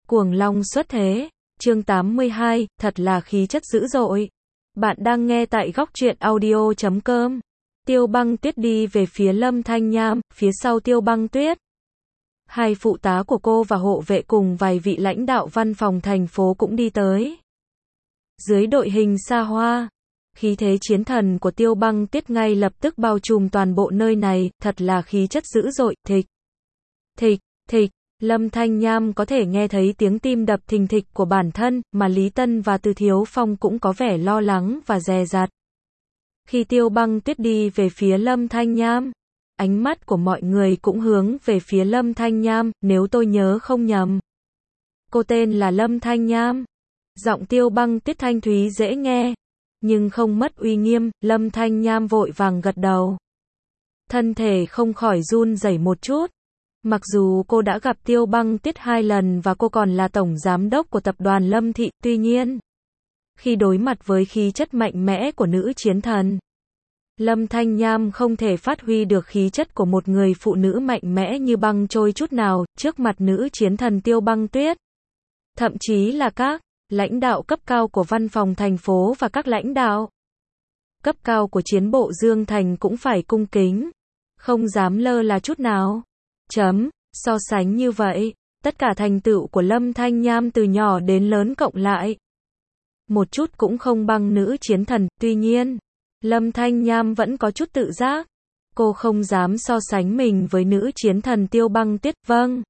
Cuồng long xuất thế, chương 82, thật là khí chất dữ dội. Bạn đang nghe tại góc truyện audio.com. Tiêu Băng Tuyết đi về phía Lâm Thanh Nham, phía sau Tiêu Băng Tuyết. Hai phụ tá của cô và hộ vệ cùng vài vị lãnh đạo văn phòng thành phố cũng đi tới. Dưới đội hình xa hoa, khí thế chiến thần của Tiêu Băng Tuyết ngay lập tức bao trùm toàn bộ nơi này, thật là khí chất dữ dội, thịch, thịch, thịch. Lâm Thanh Nham có thể nghe thấy tiếng tim đập thình thịch của bản thân, mà Lý Tân và Từ Thiếu Phong cũng có vẻ lo lắng và dè dặt. Khi Tiêu Băng Tuyết đi về phía Lâm Thanh Nham, ánh mắt của mọi người cũng hướng về phía Lâm Thanh Nham, nếu tôi nhớ không nhầm. Cô tên là Lâm Thanh Nham. Giọng Tiêu Băng Tuyết thanh thúy dễ nghe, nhưng không mất uy nghiêm. Lâm Thanh Nham vội vàng gật đầu. Thân thể không khỏi run rẩy một chút. Mặc dù cô đã gặp Tiêu Băng Tuyết 2 lần và cô còn là tổng giám đốc của tập đoàn Lâm Thị, tuy nhiên, khi đối mặt với khí chất mạnh mẽ của nữ chiến thần, Lâm Thanh Nham không thể phát huy được khí chất của một người phụ nữ mạnh mẽ như băng trôi chút nào, trước mặt nữ chiến thần Tiêu Băng Tuyết. Thậm chí là các lãnh đạo cấp cao của văn phòng thành phố và các lãnh đạo cấp cao của chiến bộ Dương Thành cũng phải cung kính, không dám lơ là chút nào. So sánh như vậy, tất cả thành tựu của Lâm Thanh Nham từ nhỏ đến lớn cộng lại, một chút cũng không bằng nữ chiến thần, tuy nhiên, Lâm Thanh Nham vẫn có chút tự giác. Cô không dám so sánh mình với nữ chiến thần Tiêu Băng Tuyết. Vâng.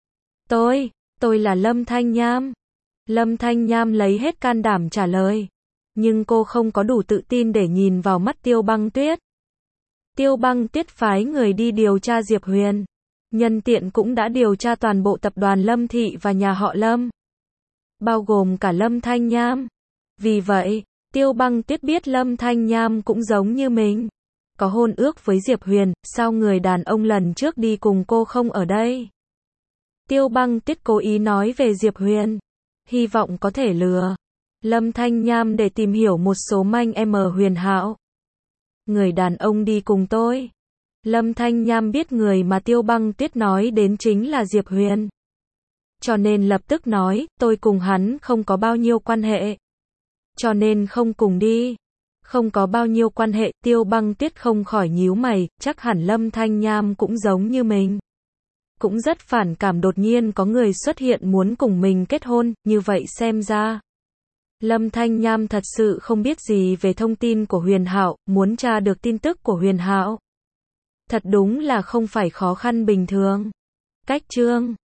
Tôi là Lâm Thanh Nham. Lâm Thanh Nham lấy hết can đảm trả lời. Nhưng cô không có đủ tự tin để nhìn vào mắt Tiêu Băng Tuyết. Tiêu Băng Tuyết phái người đi điều tra Diệp Huyền. Nhân tiện cũng đã điều tra toàn bộ tập đoàn Lâm Thị và nhà họ Lâm, bao gồm cả Lâm Thanh Nham. Vì vậy, Tiêu Băng Tuyết biết Lâm Thanh Nham cũng giống như mình, có hôn ước với Diệp Huyền, sao người đàn ông lần trước đi cùng cô không ở đây? Tiêu Băng Tuyết cố ý nói về Diệp Huyền, hy vọng có thể lừa Lâm Thanh Nham để tìm hiểu một số manh mối Huyền Hạo. Người đàn ông đi cùng tôi. Lâm Thanh Nham biết người mà Tiêu Băng Tuyết nói đến chính là Diệp Huyền, cho nên lập tức nói, tôi cùng hắn không có bao nhiêu quan hệ, cho nên không cùng đi. Không có bao nhiêu quan hệ. Tiêu Băng Tuyết không khỏi nhíu mày, chắc hẳn Lâm Thanh Nham cũng giống như mình, cũng rất phản cảm đột nhiên có người xuất hiện muốn cùng mình kết hôn, như vậy xem ra Lâm Thanh Nham thật sự không biết gì về thông tin của Huyền Hạo, muốn tra được tin tức của Huyền Hạo thật đúng là không phải khó khăn bình thường. Cách chương